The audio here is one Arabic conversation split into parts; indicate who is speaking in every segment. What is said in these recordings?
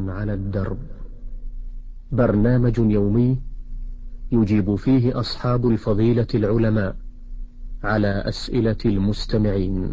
Speaker 1: على الدرب، برنامج يومي يجيب فيه أصحاب الفضيلة العلماء على أسئلة المستمعين.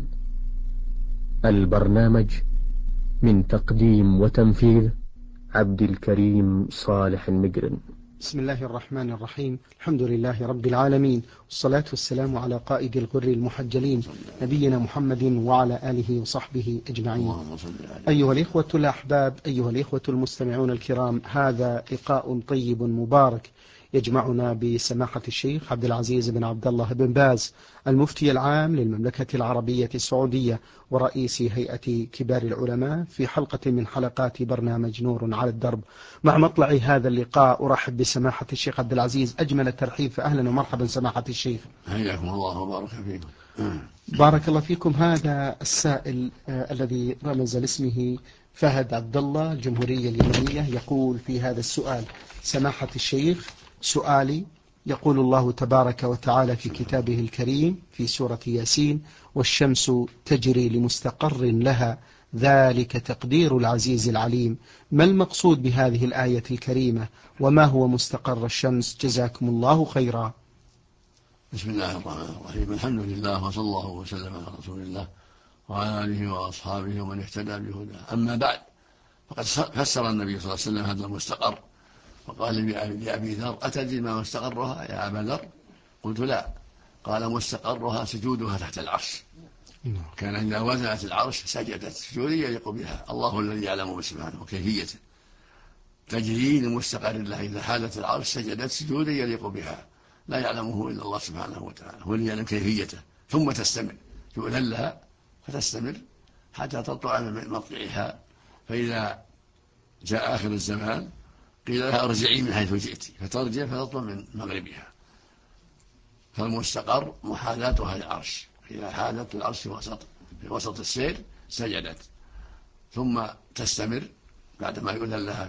Speaker 1: البرنامج من تقديم وتنفيذ عبد الكريم صالح المقرن.
Speaker 2: بسم الله الرحمن الرحيم. الحمد لله رب العالمين، والصلاة والسلام على قائد الغر المحجلين نبينا محمد وعلى آله وصحبه أجمعين. أيها الإخوة الأحباب، أيها الإخوة المستمعون الكرام، هذا لقاء طيب مبارك يجمعنا بسماحة الشيخ عبد العزيز بن عبد الله بن باز، المفتي العام للمملكة العربية السعودية ورئيس هيئة كبار العلماء، في حلقة من حلقات برنامج نور على الدرب. مع مطلع هذا اللقاء أرحب بسماحة الشيخ عبد العزيز أجمل الترحيب، فأهلا ومرحبا سماحة الشيخ.
Speaker 3: حياكم الله وبارك فيكم.
Speaker 2: بارك الله فيكم. هذا السائل الذي رمز لاسمه فهد عبد الله، الجمهورية اليمنية، يقول في هذا السؤال: سماحة الشيخ، سؤالي، يقول الله تبارك وتعالى في كتابه الكريم في سورة ياسين: والشمس تجري لمستقر لها ذلك تقدير العزيز العليم. ما المقصود بهذه الآية الكريمة، وما هو مستقر الشمس؟ جزاكم الله خيرا.
Speaker 3: بسم الله الرحمن الرحيم. الحمد لله وصلى الله وسلم على رسول الله وعلى آله وأصحابه ومن اهتدى بهداه. أما بعد، فقد فسر النبي صلى الله عليه وسلم هذا المستقر، وقال لأبي ذر: أتدري ما مستقرها يا أبا ذر؟ قلت: لا. قال: مستقرها سجودها تحت العرش. كان إذا وزنت العرش سجدت سجودا يليق بها، الله الذي يعلم سبحانه وكيفيته. تجري لمستقر لها، إذا حالت العرش سجدت سجودا يليق بها، لا يعلمه إلا الله سبحانه وتعالى، هو اللي يعلم كيفيته. ثم تستمر، يؤذن لها فتستمر حتى تطلع من مطلعها، فإذا جاء آخر الزمان قيل لها: ارجعي من حيث جئت، فترجع فتطلع من مغربها. فالمستقر محاذاتها للعرش، إذا حالت العرش في وسط السير سجدت، ثم تستمر بعدما يؤذن لها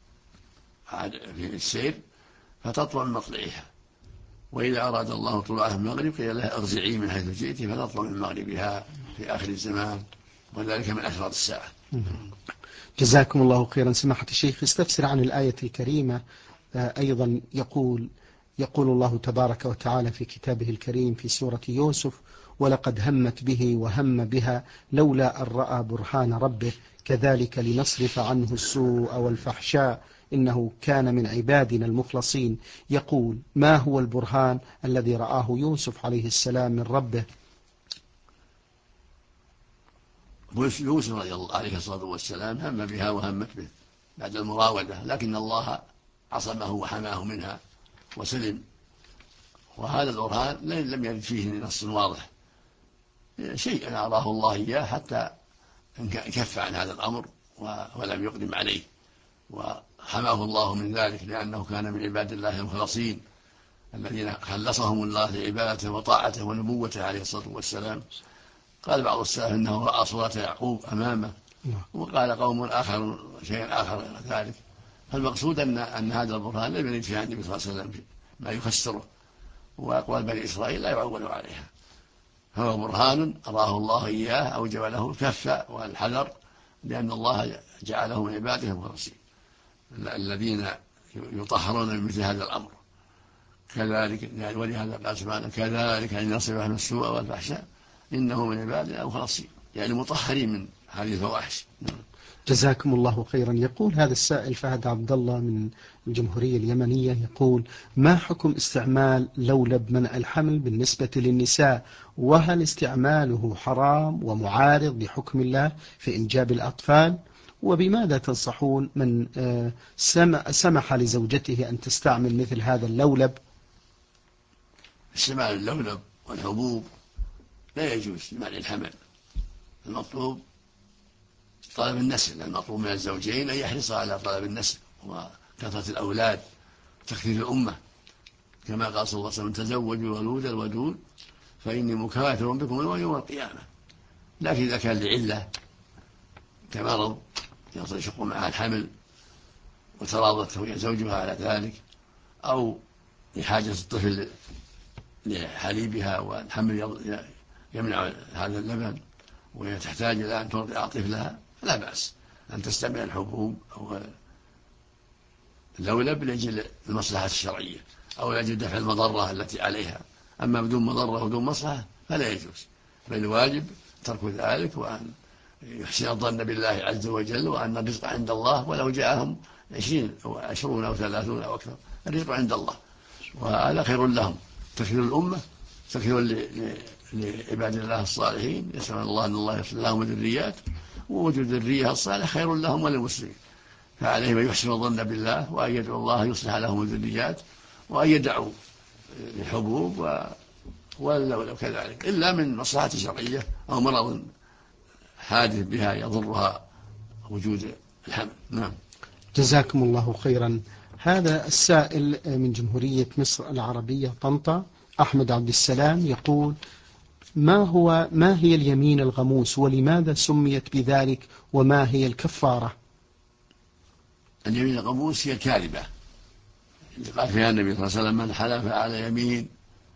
Speaker 3: في السير فتطلع من مطلعها. وإذا أراد الله طلوعها من المغرب قيل لها: ارجعي من حيث جئت، فتطلع من مغربها في آخر الزمان، وذلك من أشراط الساعة.
Speaker 2: جزاكم الله خيرا. سماحة الشيخ، استفسر عن الآية الكريمة أيضا. يقول الله تبارك وتعالى في كتابه الكريم في سورة يوسف: ولقد همت به وهم بها لولا أن رأى برهان ربه كذلك لنصرف عنه السوء والفحشاء إنه كان من عبادنا المخلصين. يقول: ما هو البرهان الذي رآه يوسف عليه السلام من ربه؟
Speaker 3: يوسف رضي الله عليه الصلاة والسلام هم بها وهمت به بعد المراودة، لكن الله عصمه وحماه منها وسلم. وهذا البرهان لم يرد فيه نص واضح، شيء أراه الله إياه حتى كف عن هذا الأمر ولم يقدم عليه، وحماه الله من ذلك لأنه كان من عباد الله المخلصين الذين خلصهم الله لعبادته وطاعته ونبوته عليه الصلاة والسلام. قال بعض السلف إنه رأى صورة يعقوب أمامه، وقال قوم آخر شيئا آخر غير ذلك. فالمقصود أن هذا البرهان لم يرد فيه عن النبي صلى الله عليه وسلم ما يفسره، وأقوال بني إسرائيل لا يعول عليها. هو برهان أراه الله إياه أوجب له الكف والحذر، لأن الله جعله من عباده المخلصين الذين يطهرون من مثل هذا الأمر. كذلك ولهذا قال سبحانه: كذلك لنصرف عنه السوء والفحشاء إنه من عبادنا المخلصين، يعني مطهرين من هذه الفواحش.
Speaker 2: جزاكم الله خيرا. يقول هذا السائل فهد عبد الله من الجمهورية اليمنية، يقول: ما حكم استعمال لولب منع الحمل بالنسبة للنساء، وهل استعماله حرام ومعارض لحكم الله في إنجاب الأطفال؟ وبماذا تنصحون من سمح لزوجته أن تستعمل مثل هذا اللولب؟
Speaker 3: استعمال اللولب والحبوب لا يجوز لمنع الحمل. المطلوب طلب النسل، المطلوب من الزوجين أن يحرصا على طلب النسل وكثرة الأولاد وتكثير الأمة، كما قال صلى الله عليه وسلم: تزوجوا الولود الودود فإني مكاثر بكم يوم القيامة. لكن إذا كان لعلة كمرض يشق معها الحمل وتراضت هي زوجها على ذلك، أو لحاجة الطفل لحليبها والحمل يمنع هذا اللبن وهي تحتاج إلى أن ترضع طفلها، فلا بأس. أن تستعمل الحبوب أو اللولب لأجل المصلحة الشرعية أو لأجل دفع المضرة التي عليها، أما بدون مضرة ودون مصلحة فلا يجوز، بل الواجب ترك ذلك، وأن يحسن الظن بالله عز وجل، وأن الرزق عند الله ولو جاءهم 20 أو 20 أو 30 أو أكثر، الرزق عند الله، وهذا خير لهم، تخير الأمة، تخير لعباد الله الصالحين، يسأل الله أن الله يصلح لهم الذريات، ووجود الذرية الصالح خير لهم وللمسلمين، فعليهم أن يحسنوا الظن بالله، وأن يدعوا الله يصلح لهم الذريات، وأن يدعوا الحبوب ولو كذلك، إلا من مصلحة شرعية أو مرض حادث بها يضرها وجود الحمل. نعم.
Speaker 2: جزاكم الله خيرا. هذا السائل من جمهورية مصر العربية طنطا، أحمد عبد السلام، يقول: ما هي اليمين الغموس، ولماذا سميت بذلك، وما هي الكفارة؟
Speaker 3: اليمين الغموس هي الكاذبة اللي قال فيها النبي صلى الله عليه وسلم: من حلف على يمين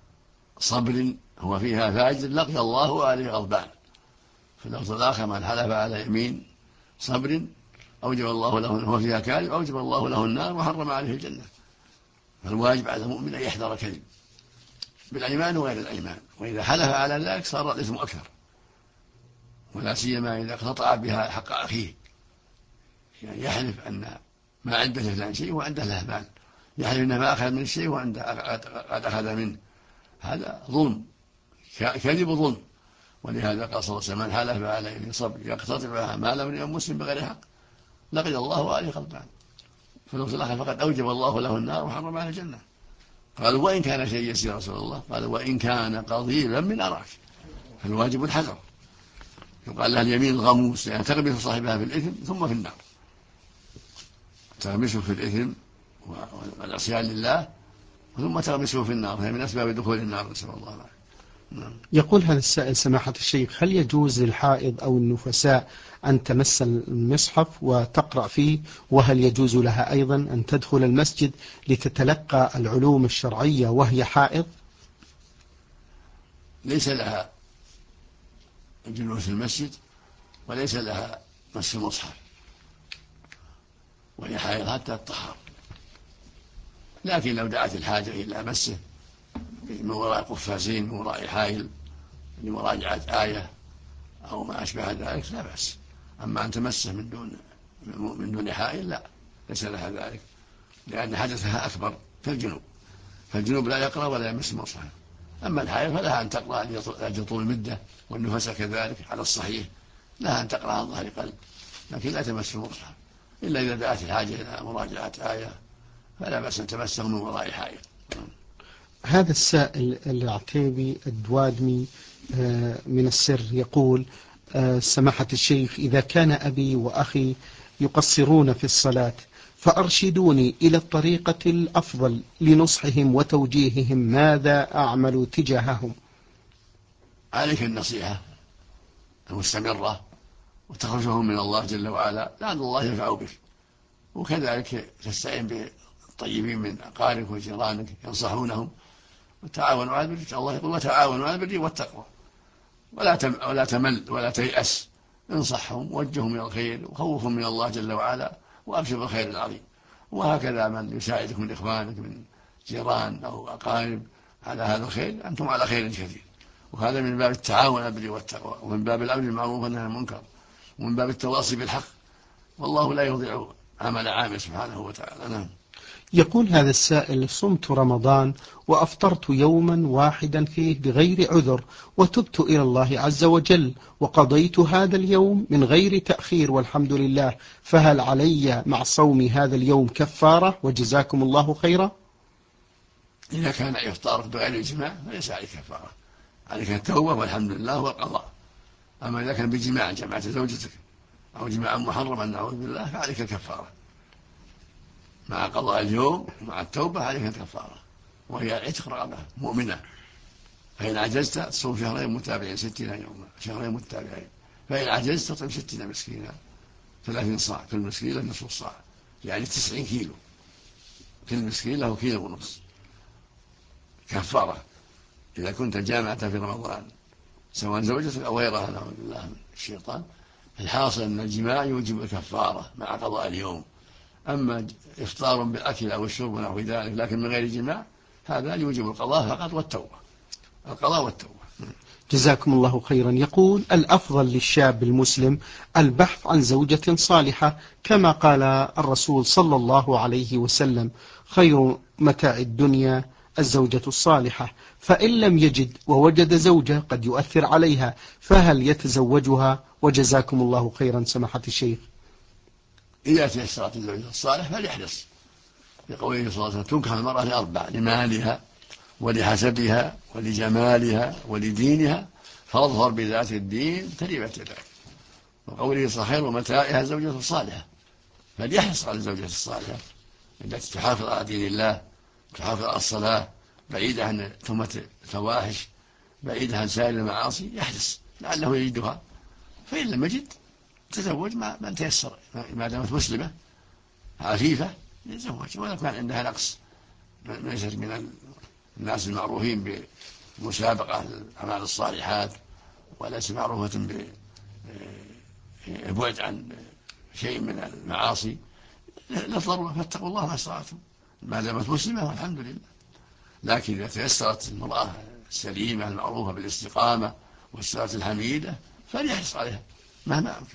Speaker 3: صبر هو فيها فاجر لقي الله وآله غضبان. في اللفظ الآخر: من حلف على يمين صبر أوجب الله له، هو فيها كاذب، أوجب الله له النار وحرم عليه الجنة. فالواجب على المؤمن أن يحذر الكذب بالأيمان وغير الأيمان، وإذا حلف على ذلك صار الإثم أكثر، ولا سيما إذا اقتطع بها حق أخيه، يعني يحلف أن ما عنده فلان شيء وعنده له مال، يحلف أنه ما أخذ من الشيء وعنده قد أخذ منه، هذا ظلم، كذب ظلم. ولهذا قال صلى الله عليه وسلم: من حلف على يمين صبر يقتطع مال امرئ مسلم بغير حق لقي الله وآله غضبان. فاللفظ الآخر: فقد أوجب الله له النار وحرم عليه الجنة. قالوا: وإن كان شيء يسير يا رسول الله؟ قال: وإن كان قضيبا من أراك. فالواجب الحذر. يقال لها اليمين الغموس، يعني تغمس صاحبها في الإثم ثم في النار، تغمسه في الإثم والعصيان لله ثم تغمسه في النار، هي من أسباب دخول النار، نسأل الله العافية.
Speaker 2: يقول هذا السائل: سماحة الشيخ، هل يجوز للحائض أو النفساء أن تمس المصحف وتقرأ فيه؟ وهل يجوز لها أيضا أن تدخل المسجد لتتلقى العلوم الشرعية وهي حائض؟
Speaker 3: ليس لها الجلوس في المسجد، وليس لها مس المصحف، وهي حائض حتى الطهر، لكن لو دعت الحاجة إلى مسه من وراء قفازين، من وراء حائل، لمراجعة آية أو ما أشبه ذلك لا بأس. أما أن تمسه من دون حائل لا، ليس لها ذلك، لأن حدثها أكبر كالجنوب، فالجنوب لا يقرأ ولا يمس المصحف. أما الحائل فلها أن تقرأ لأجل طول المدة، والنفس كذلك على الصحيح لها أن تقرأ عن ظهر قلب، لكن لا تمس المصحف إلا إذا دعت الحاجة إلى مراجعة آية، فلا بأس أن تمسه من وراء حائل.
Speaker 2: هذا السائل العتيبي الدوادمي من السر يقول: سماحة الشيخ، إذا كان أبي وأخي يقصرون في الصلاة فأرشدوني إلى الطريقة الأفضل لنصحهم وتوجيههم، ماذا أعمل تجاههم؟
Speaker 3: عليك النصيحة المستمرة وتخرجهم من الله جل وعلا، لعل الله ينفع بك، وكذلك تستعين بالطيبين من أقاربك وجيرانك ينصحونهم، وتعاونوا على البر، الله يقول: وتعاونوا على البر والتقوى، ولا تمل ولا تيأس، انصحهم ووجههم إلى الخير وخوفهم من الله جل وعلا، وأبشر بالخير العظيم. وهكذا من يساعدك من إخوانك من جيران أو أقارب على هذا الخير، أنتم على خير كثير، وهذا من باب التعاون على البر والتقوى، ومن باب الأمر بالمعروف والنهي عن المنكر، ومن باب التواصي بالحق، والله لا يضيع عمل عامل سبحانه وتعالى. نعم.
Speaker 2: يقول هذا السائل: صمت رمضان وأفطرت يوما واحدا فيه بغير عذر، وتبت إلى الله عز وجل، وقضيت هذا اليوم من غير تأخير والحمد لله، فهل علي مع صوم هذا اليوم كفارة؟ وجزاكم الله خيرا.
Speaker 3: إذا كان إفطارك بغير الجماع فليس عليك كفارة، عليك التوبة والحمد لله والقضاء. أما إذا كان بجماع جمعت زوجتك أو جماعا محرما نعوذ بالله فعليك كفارة، مع قضاء اليوم ومع التوبة عليك الكفارة، وهي عتق رقبة مؤمنة. فإن عجزت تصوم شهرين متابعين 60 يوما، شهرين متابعين. فإن عجزت تطعم 60 مسكينا، 30 صاع، كل مسكين له نصف صاع، يعني 90 كيلو، كل مسكين له كيلو ونصف كفارة إذا كنت جامعة في رمضان، سواء زوجتك أو غيرها نعوذ بالله من الشيطان، الحاصل أن الجماع يوجب الكفارة مع قضاء اليوم. أما إفطار بالأكل أو الشرب ونحو ذلك لكن من غير جماع هذا يوجب القضاء فقط والتوبة، القضاء والتوبة.
Speaker 2: جزاكم الله خيرا. يقول: الأفضل للشاب المسلم البحث عن زوجة صالحة كما قال الرسول صلى الله عليه وسلم: خير متاع الدنيا الزوجة الصالحة. فإن لم يجد ووجد زوجة قد يؤثر عليها، فهل يتزوجها؟ وجزاكم الله خيرا سماحة الشيخ.
Speaker 3: إذا تيسرت الزوجة الصالح فليحرص، بقوله صلى الله عليه وسلم: تنكح المرأة لأربع: لمالها ولحسبها ولجمالها ولدينها، فاظفر بذات الدين تربت يداك. وقوله صحيح ومتاعها الزوجة الصالحة، فليحرص على الزوجة الصالحة التي تحافظ على دين الله، تحافظ على الصلاة، بعيدة عن تهمة الفواحش، بعيدة عن سائر المعاصي، يحرص لعله يجدها. فإن لم يجد تزوج من تيسر، ما دامت مسلمة عفيفة يتزوج، ولا كان عندها نقص، ليست من الناس المعروفين بمسابقة الأعمال الصالحات، وليس معروفة بالبعد عن شيء من المعاصي، للضرورة فاتقوا الله ما استطعتم ما دامت مسلمة والحمد لله. لكن إذا تيسرت المرأة السليمة المعروفة بالاستقامة والصلاة الحميدة فليحرص عليها مهما أمكن.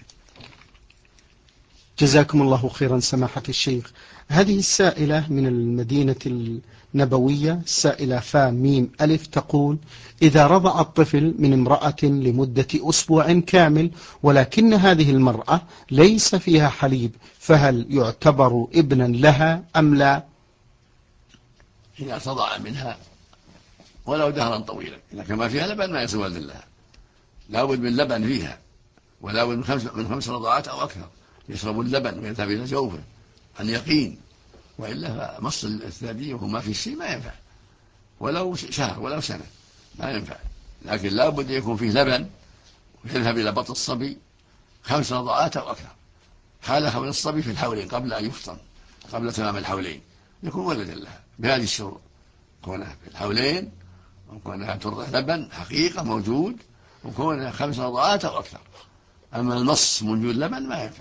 Speaker 2: جزاكم الله خيرا سماحة الشيخ. هذه السائلة من المدينة النبوية، السائلة فاميم ألف، تقول: إذا رضع الطفل من امرأة لمدة أسبوع كامل ولكن هذه المرأة ليس فيها حليب، فهل يعتبر ابنا لها أم لا؟
Speaker 3: إذا تضع منها ولو دهرا طويلا، إذا كان ما فيها لبن ما يصير ولد لها، لابد من لبن فيها، ولا بد من 5 رضعات أو أكثر يشرب اللبن ويذهب إلى جوفه عن يقين، وإلا فمص الثدي وهو ما في شيء ما ينفع، ولو شهر ولو سنة ما ينفع. لكن لا بد يكون فيه لبن ويذهب إلى بطن الصبي 5 رضعات أو أكثر. حال حول الصبي في الحولين قبل أن يفطم، قبل تمام الحولين يكون ولدا لها بهذه الشروط: كونها في الحولين، وكونها ترضع لبن حقيقة موجود، وكونها 5 رضعات أو أكثر. أما المص من وجود لبن ما ينفع.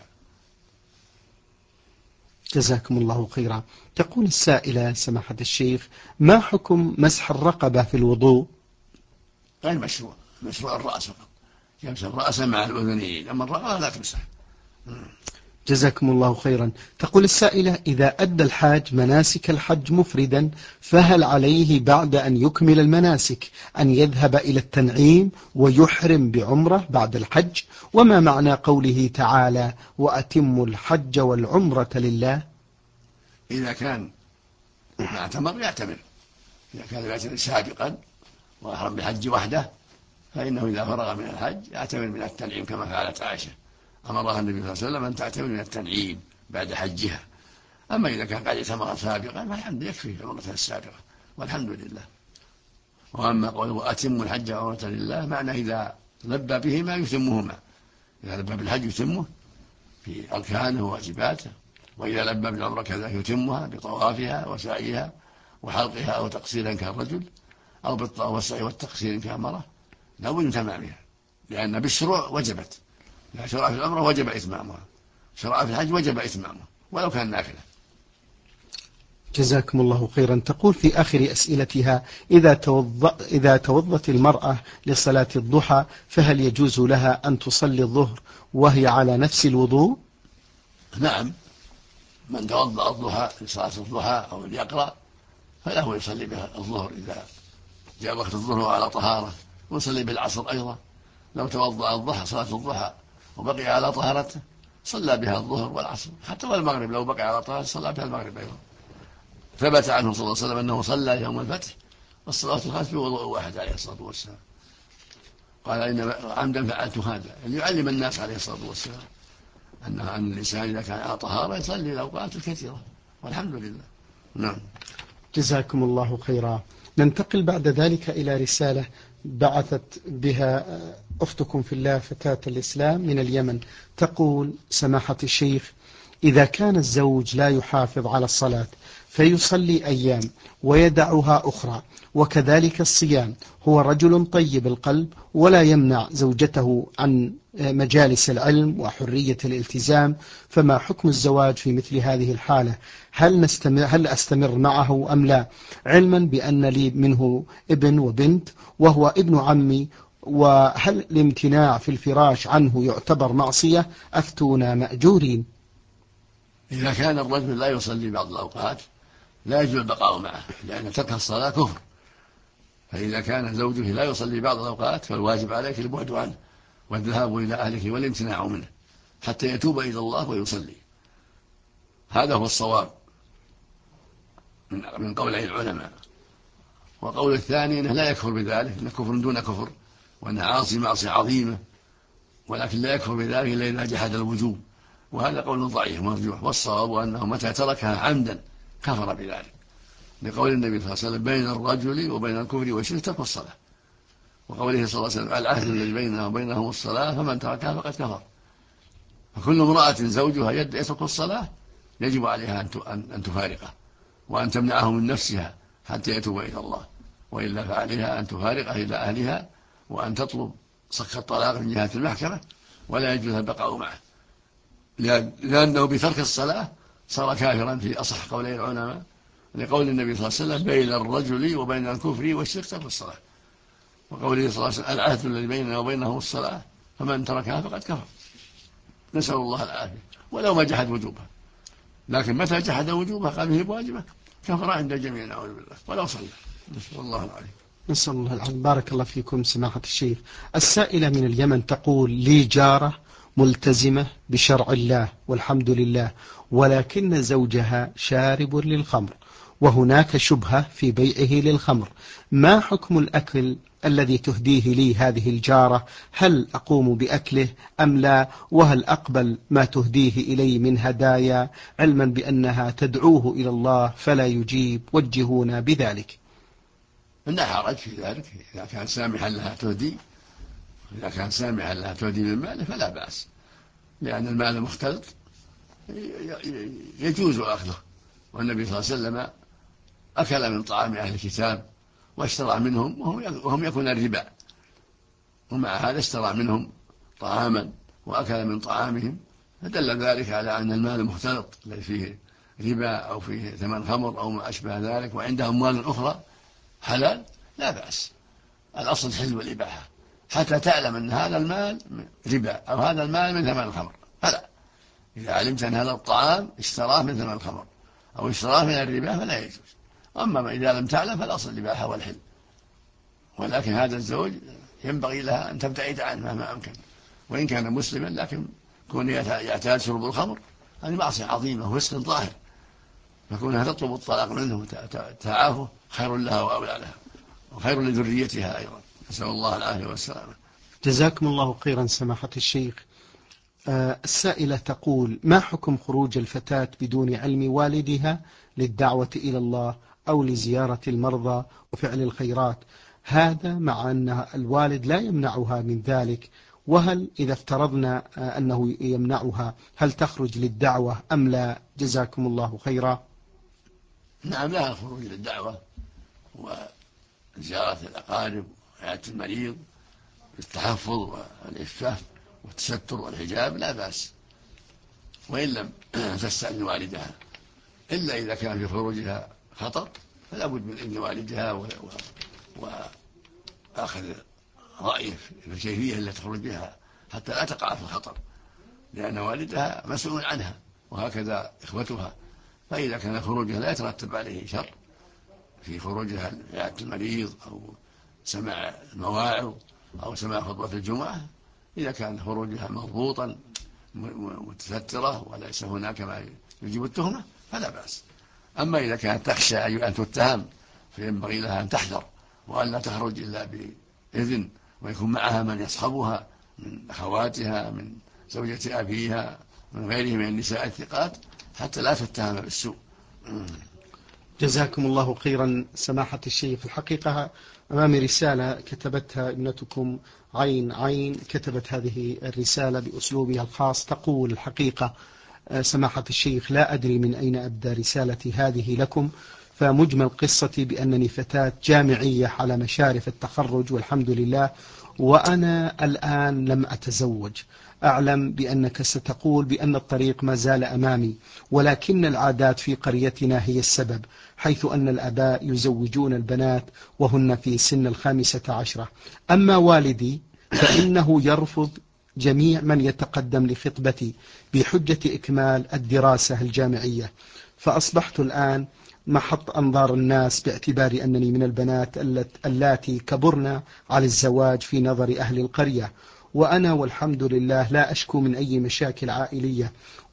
Speaker 2: جزاكم الله خيرا. تقول السائلة سماحة الشيخ: ما حكم مسح الرقبة في الوضوء؟
Speaker 3: غير مشروع، مشروع الرأس فقط، يمسح الرأس مع الأذنين، أما الرقبة لا تمسح.
Speaker 2: جزاكم الله خيرا. تقول السائلة: إذا أدى الحاج مناسك الحج مفردا، فهل عليه بعد أن يكمل المناسك أن يذهب إلى التنعيم ويحرم بعمرة بعد الحج؟ وما معنى قوله تعالى: وأتموا الحج والعمرة لله؟
Speaker 3: إذا كان ما اعتمر يعتمر، إذا كان يعتمر سابقا وأحرم بالحج وحده فإنه إذا فرغ من الحج يعتمر من التنعيم كما فعلت عائشة، أمرها النبي صلى الله عليه وسلم أن تعتمر من التنعيم بعد حجها. أما إذا كان قد اعتمر سابقا فالحمد يكفي عمرته السابقة والحمد لله. وأما قوله أتموا الحج والعمرة لله، معنى إذا لبى بهما يتمهما، إذا لبى بالحج يتمه في أركانه وواجباته، وإذا لبى بالعمرة كذلك يتمها بطوافها وسعيها وحلقها أو تقصيرا كالرجل، أو بالطواف والسعي والتقصير كالمرأة، لا بد من تمامها، لأن بالشروع وجبت، لا شرع في العمرة وجب إتمامها، شرع في الحج وجب إتمامه ولو كان نافلة.
Speaker 2: جزاكم الله خيرا. تقول في آخر أسئلتها: إذا توضت المرأة لصلاة الضحى فهل يجوز لها أن تصلي الظهر وهي على نفس الوضوء؟
Speaker 3: نعم، من توضأ الضحى لصلاة الضحى أو ليقرأ فله يصلي بها الظهر إذا جاء وقت الظهر على طهارة، ويصلي بالعصر أيضا. لو توضأ الضحى صلاة الضحى وبقي على طهارته صلى بها الظهر والعصر، حتى والمغرب لو بقي على طهارته صلى بها المغرب أيضا. ثبت عنه صلى الله عليه وسلم أنه صلى يوم الفتح والصلوات الخمس بوضوء واحد عليه الصلاة والسلام. قال إن عمدا فعلت هذا ليعلم الناس عليه الصلاة والسلام أن الإنسان إذا كان على طهارة يصلي الأوقات الكثيرة والحمد لله. نعم.
Speaker 2: جزاكم الله خيرا. ننتقل بعد ذلك إلى رسالة بعثت بها أختكم في الله فتاة الإسلام من اليمن. تقول: سماحة الشيخ، إذا كان الزوج لا يحافظ على الصلاة فيصلي أيام ويدعها أخرى، وكذلك الصيام، هو رجل طيب القلب ولا يمنع زوجته عن مجالس العلم وحرية الالتزام، فما حكم الزواج في مثل هذه الحالة؟ هل أستمر معه أم لا، علما بأن لي منه ابن وبنت وهو ابن عمي، وهل الامتناع في الفراش عنه يعتبر معصية؟ أفتونا مأجورين.
Speaker 3: إذا كان الرجل لا يصلي بعض الأوقات لا يجوز البقاء معه، لأن ترك الصلاة كفر. فإذا كان زوجه لا يصلي بعض الأوقات فالواجب عليك البعد عنه والذهاب إلى أهله والامتناع منه حتى يتوب إلى الله ويصلي. هذا هو الصواب من قولي العلماء. وقول الثاني أنه لا يكفر بذلك، أنه كفر دون كفر، وأنه عاصي معصية عظيمة، ولكن لا يكفر بذلك إلا إذا جحد الوجوب، وهذا قول ضعيف مرجوح. والصواب أنه متى تركها عمدا كفر بذلك، لقول النبي صلى الله عليه وسلم بين الرجل وبين الكفر والشرك ترك الصلاة، وقوله صلى الله عليه وسلم العهد الذي بيننا وبينهم الصلاة فمن تركها فقد كفر. فكل امرأة زوجها يترك الصلاة يجب عليها أن تفارقه وأن تمنعه من نفسها حتى يتوب إلى الله، وإلا فعليها أن تفارقه إلى أهلها وأن تطلب صك الطلاق من جهة المحكمة، ولا يجوز البقاء معه، لأنه بترك الصلاة صار كافرا في أصح قولي العلماء، لقول النبي صلى الله عليه وسلم بين الرجل وبين الكفر والشرك ترك الصلاة، وقوله صلى الله عليه وسلم العهد الذي بيننا وبينهم الصلاة فمن تركها فقد كفر. نسأل الله العافية. ولو ما جحد وجوبها، لكن متى جحد وجوبها قال به بواجبه كفر عند الجميع نعوذ بالله ولو صلى. نسأل الله العافية.
Speaker 2: نسأل الله العافية. بارك الله فيكم سماحة الشيخ. السائلة من اليمن تقول لي جارة ملتزمة بشرع الله والحمد لله، ولكن زوجها شارب للخمر وهناك شبهة في بيعه للخمر، ما حكم الأكل الذي تهديه لي هذه الجارة؟ هل أقوم بأكله أم لا؟ وهل أقبل ما تهديه إلي من هدايا علما بأنها تدعوه إلى الله فلا يجيب؟ وجهونا بذلك.
Speaker 3: لا حرج في ذلك إذا كان سامحا لها تهدي، إذا كان سامحا لها تهدي من ماله فلا بأس، لأن المال مختلط يجوز أخذه، والنبي صلى الله عليه وسلم أكل من طعام أهل الكتاب واشترى منهم وهم يأكلون الربا، ومع هذا اشترى منهم طعاما وأكل من طعامهم، فدل ذلك على أن المال مختلط الذي فيه ربا أو فيه ثمن خمر أو ما أشبه ذلك، وعنده أموال أخرى حلال لا بأس. الأصل الحل والإباحة حتى تعلم أن هذا المال ربا أو هذا المال من ثمن الخمر، فلا. إذا علمت أن هذا الطعام اشتراه من ثمن الخمر أو اشتراه من الربا فلا يجوز. أما إذا لم تعلم فالأصل الإباحة والحل. ولكن هذا الزوج ينبغي لها أن تبتعد عنه مهما أمكن، وإن كان مسلما، لكن كون يعتاد شرب الخمر هذه معصية عظيمة وفسق ظاهر، فكونها تطلب الطلاق منه وتعافه خير لها وأولى لها وخير لذريتها أيضا. نسأل الله العافية والسلامة.
Speaker 2: جزاكم الله خيرا سماحة الشيخ. السائلة تقول ما حكم خروج الفتاة بدون علم والدها للدعوة إلى الله أو لزيارة المرضى وفعل الخيرات، هذا مع أن الوالد لا يمنعها من ذلك؟ وهل إذا افترضنا أنه يمنعها هل تخرج للدعوة أم لا؟ جزاكم الله خيرا.
Speaker 3: نعم، لا الخروج للدعوة وزيارة الأقارب وعيادة المريض بالتحفظ والإفاف والتستر والحجاب لا بأس، وإن لم تستأذن والدها، إلا إذا كان في خروجها خطر فلا بد من إذن والدها وأخذ رأيه في الكيفية التي تخرج بها حتى لا تقع في الخطر، لأن والدها مسؤول عنها وهكذا إخوتها. فإذا كان خروجها لا يترتب عليه شر في خروجها لعيادة المريض أو سماع المواعظ أو سماع خطبة الجمعة، إذا كان خروجها مضبوطا متسترة وليس هناك ما يجب التهمة فلا بأس. أما إذا كانت تخشى أن تتهم فينبغي لها أن تحذر وأن لا تخرج إلا بإذن، ويكون معها من يصحبها من أخواتها من زوجة أبيها من غيره من النساء الثقات حتى لا تتهم بالسوء.
Speaker 2: جزاكم الله خيرا سماحة الشيخ. الحقيقة أمامي رسالة كتبتها ابنتكم عين كتبت هذه الرسالة بأسلوبها الخاص، تقول الحقيقة سماحة الشيخ لا أدري من أين أبدأ رسالتي هذه لكم، فمجمل قصتي بأنني فتاة جامعية على مشارف التخرج والحمد لله، وأنا الآن لم أتزوج. أعلم بأنك ستقول بأن الطريق ما زال أمامي، ولكن العادات في قريتنا هي السبب، حيث أن الآباء يزوجون البنات وهن في سن 15. أما والدي فإنه يرفض جميع من يتقدم لخطبتي بحجة إكمال الدراسة الجامعية، فأصبحت الآن محط أنظار الناس باعتبار أنني من البنات اللاتي كبرن على الزواج في نظر أهل القرية. وأنا والحمد لله لا أشكو من أي مشاكل عائلية،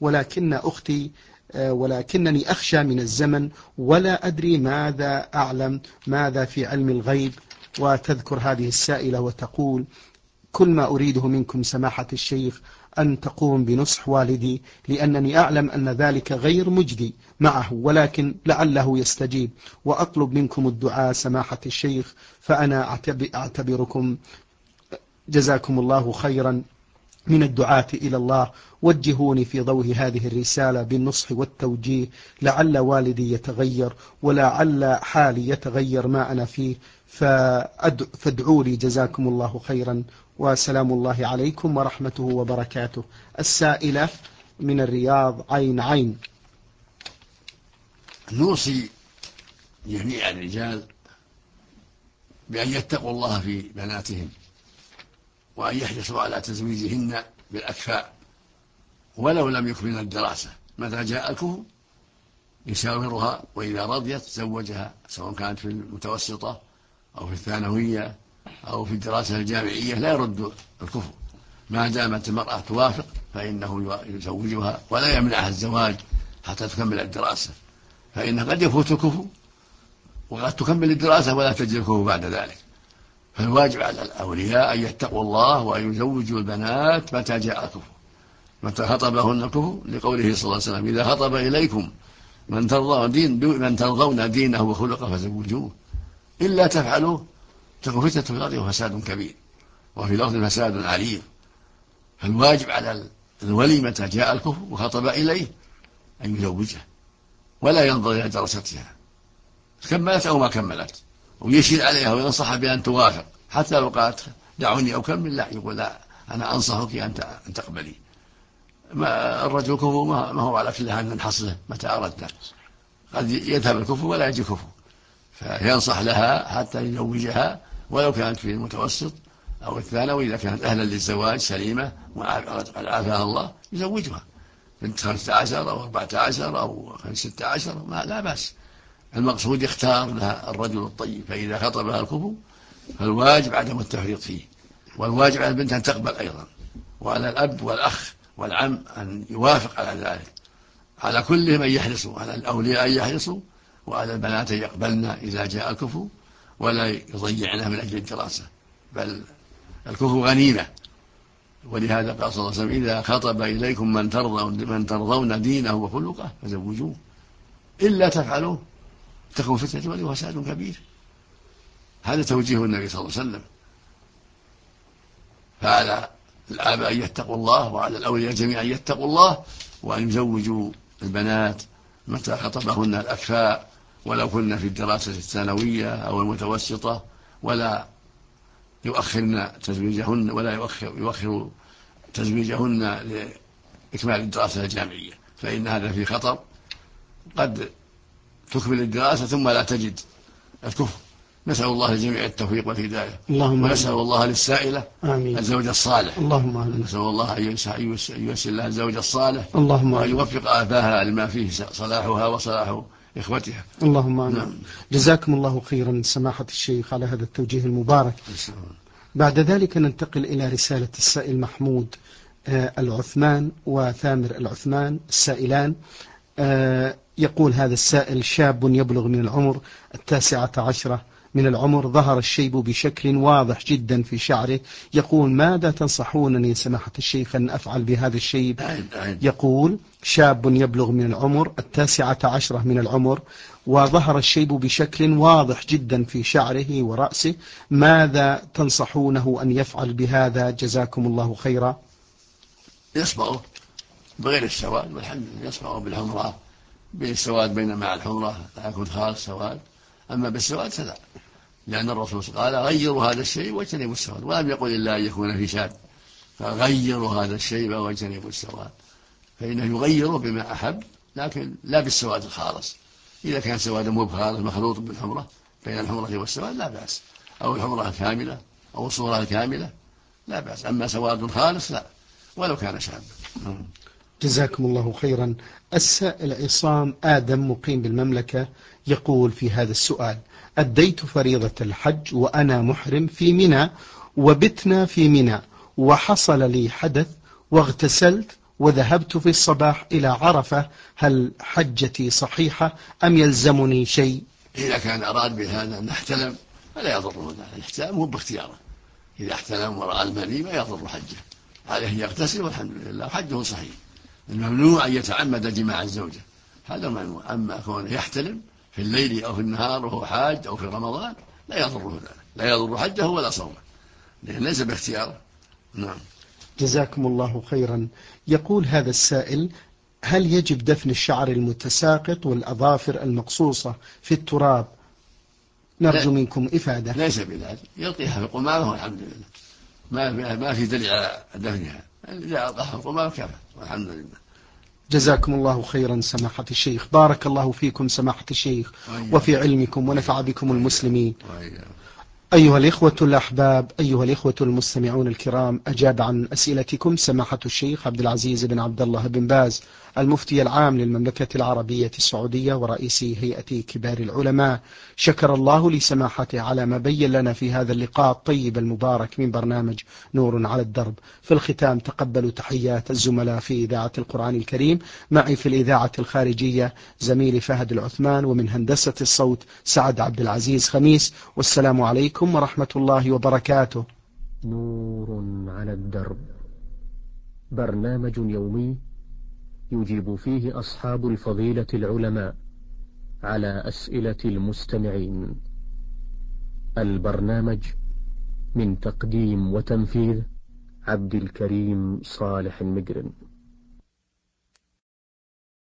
Speaker 2: ولكنني أخشى من الزمن، ولا أدري ماذا أعلم ماذا في علم الغيب. وتذكر هذه السائلة وتقول: كل ما أريده منكم سماحة الشيخ أن تقوم بنصح والدي، لأنني أعلم أن ذلك غير مجدي معه، ولكن لعله يستجيب، وأطلب منكم الدعاء سماحة الشيخ. فأنا أعتبركم جزاكم الله خيرا من الدعاة إلى الله، وجهوني في ضوء هذه الرسالة بالنصح والتوجيه، لعل والدي يتغير ولعل حالي يتغير ما أنا فيه، فادعوا لي جزاكم الله خيرا، وسلام الله عليكم ورحمته وبركاته. السائلة من الرياض عين.
Speaker 3: نوصي جميع الرجال بأن يتقوا الله في بناتهم، وأن يحرصوا على تزويجهن بالأكفاء ولو لم يكملن الدراسة. متى جاء الكفو يشاورها، وإذا رضيت زوجها، سواء كانت في المتوسطة أو في الثانوية أو في الدراسة الجامعية، لا يرد الكفو ما دامت المرأة توافق، فإنه يزوجها ولا يمنعها الزواج حتى تكمل الدراسة، فإنه قد يفوت الكفو وقد تكمل الدراسة ولا تجد الكفو بعد ذلك. فالواجب على الأولياء أن يتقوا الله وأن يزوجوا البنات متى جاء الكفو، متى خطبهن الكفو، لقوله صلى الله عليه وسلم: إذا خطب إليكم من ترضون دينه وخلقه فزوجوه، إلا تفعلوا تكن فتنة في الأرض وفساد كبير، وفي الأرض فساد عريض. فالواجب على الولي متى جاء الكفو وخطب إليه أن يزوجها، ولا ينظر إلى دراستها كملت أو ما كملت، ويشير عليها وينصح بأن توافق، حتى لو قالت دعوني أكمل، لا، يقول: لا، أنا أنصحك أن تقبلي. ما الرجل كفو ما هو على كل حال ننحصره متى أردنا، قد يذهب الكفو ولا يجي كفو، فينصح لها حتى يزوجها ولو كانت في المتوسط أو الثانوي، إذا كانت أهلا للزواج سليمة وقد عافاها الله يزوجها، بنت 15 أو 14 أو 16 لا بأس. المقصود يختار لها الرجل الطيب، فإذا خطبها الكفو فالواجب عدم التفريط فيه، والواجب على البنت أن تقبل أيضا، وعلى الأب والأخ والعم أن يوافق على ذلك، على كلهم أن يحرصوا، على الأولياء أن يحرصوا، وعلى البنات أن يقبلن إذا جاء الكفو ولا يضيعنها من أجل الدراسة، بل الكفو غنيمة. ولهذا قال صلى الله عليه وسلم: إذا خطب إليكم من ترضون دينه وخلقه فزوجوه، إلا تفعلوا تكون فتنة وفساد كبير. هذا توجيه النبي صلى الله عليه وسلم. فعلى الآباء أن يتقوا الله، وعلى الأولياء جميعا أن يتقوا الله، وأن يزوجوا البنات متى خطبهن الأكفاء ولو كن في الدراسة الثانوية أو المتوسطة، ولا يؤخرن تزويجهن، ولا يؤخر تزويجهن لإكمال الدراسة الجامعية، فإن هذا في خطر، قد تكمل الدراسة ثم لا تجد الكفو. نسأل الله للجميع التوفيق والهداية، ونسأل الله للسائلة الزوج الصالح، اللهم آمين. نسأل الله أن ييسر لها الزوج الصالح، وأن يوفق آباها لما فيه صلاحها وصلاح إخوتها، اللهم آمين. نعم.
Speaker 2: جزاكم الله خيرا سماحة الشيخ على هذا التوجيه المبارك. بعد ذلك ننتقل إلى رسالة السائل محمود العثمان وثامر العثمان السائلان. يقول هذا السائل: شاب يبلغ من العمر 19 من العمر، ظهر الشيب بشكل واضح جدا في شعره. يقول: ماذا تنصحونني سماحة الشيخ أن أفعل بهذا الشيب؟ يقول: شاب يبلغ من العمر 19 من العمر، وظهر الشيب بشكل واضح جدا في شعره ورأسه، ماذا تنصحونه أن يفعل بهذا؟ جزاكم الله خيرا.
Speaker 3: يصبغه بغير السواد، والحمد لله، يصبغه بالحمراء، بالسواد بين مع الحمراء لا يكون خالص سواد، أما بالسواد فلا، لأن الرسول قال غيروا هذا الشيء واجتنبوا السواد، ولم يقل إلا أن يكون في شاذ، فغيروا هذا الشيء واجتنبوا السواد، فإنه يغيره بما أحب لكن لا بالسواد الخالص. إذا كان سواد مبخر مخلوط بالحمرة بين الحمرة والسواد لا بأس، أو الحمرة الكاملة أو الصورة الكاملة لا بأس، أما سواد خالص لا ولو كان شابا.
Speaker 2: جزاكم الله خيرا. السائل عصام آدم مقيم بالمملكة يقول في هذا السؤال: أديت فريضة الحج وأنا محرم في منى، وبتنا في منى، وحصل لي حدث واغتسلت وذهبت في الصباح إلى عرفة، هل حجتي صحيحة أم يلزمني شيء؟
Speaker 3: إذا كان أراد بهذا أن احتلم فلا يضره ذلك، الاحتلام هو باختياره، إذا احتلم ورأى المني ما يضر حجه، عليه يغتسل والحمد لله حجه صحيح. الممنوع أن يتعمد جماع الزوجة، هذا ممنوع. أما كونه يحتلم في الليل أو في النهار وهو حاج أو في رمضان لا يضره ذلك، لا يضر حجه ولا صومه، لأنه ليس باختياره. نعم.
Speaker 2: جزاكم الله خيرا. يقول هذا السائل: هل يجب دفن الشعر المتساقط والأظافر المقصوصة في التراب؟ نرجو منكم إفادة.
Speaker 3: ليس بذلك، يلقيها في القمامة والحمد لله، ما في دليل على دفنها، إذا ألقاها في القمامة كفى والحمد لله.
Speaker 2: جزاكم الله خيرا سماحة الشيخ، بارك الله فيكم سماحة الشيخ وفي علمكم ونفع بكم المسلمين. أيها الإخوة الأحباب، أيها الإخوة المستمعون الكرام، أجاب عن أسئلتكم سماحة الشيخ عبد العزيز بن عبد الله بن باز، المفتي العام للمملكة العربية السعودية ورئيس هيئة كبار العلماء. شكر الله لسماحته على ما بين لنا في هذا اللقاء الطيب المبارك من برنامج نور على الدرب. في الختام تقبلوا تحيات الزملاء في إذاعة القرآن الكريم، معي في الإذاعة الخارجية زميلي فهد العثمان، ومن هندسة الصوت سعد عبد العزيز خميس، والسلام عليكم ورحمة الله وبركاته.
Speaker 1: نور على الدرب، برنامج يومي يجيب فيه أصحاب الفضيلة العلماء على أسئلة المستمعين. البرنامج من تقديم وتنفيذ عبد الكريم صالح المقرن.